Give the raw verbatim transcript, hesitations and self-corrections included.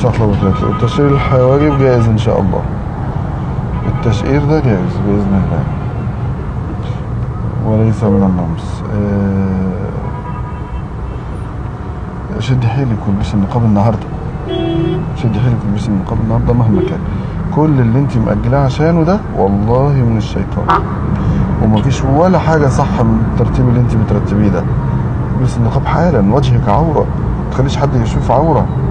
ورحمة الله وبركاته. التشقير الحواجب جائز ان شاء الله، التشقير ده جائز بإذن الله وليس من النمص. آه شد حيلك والبسي النقاب النهارده، شد حيلك والبسي النقاب النهارده مهما كان. كل اللي انت مأجلاه عشانه ده والله من الشيطان، ومفيش ولا حاجة صح من الترتيب اللي انت بترتبيه ده. البسي النقاب حالا، وجهك عورة، متخليش حد يشوف عورة.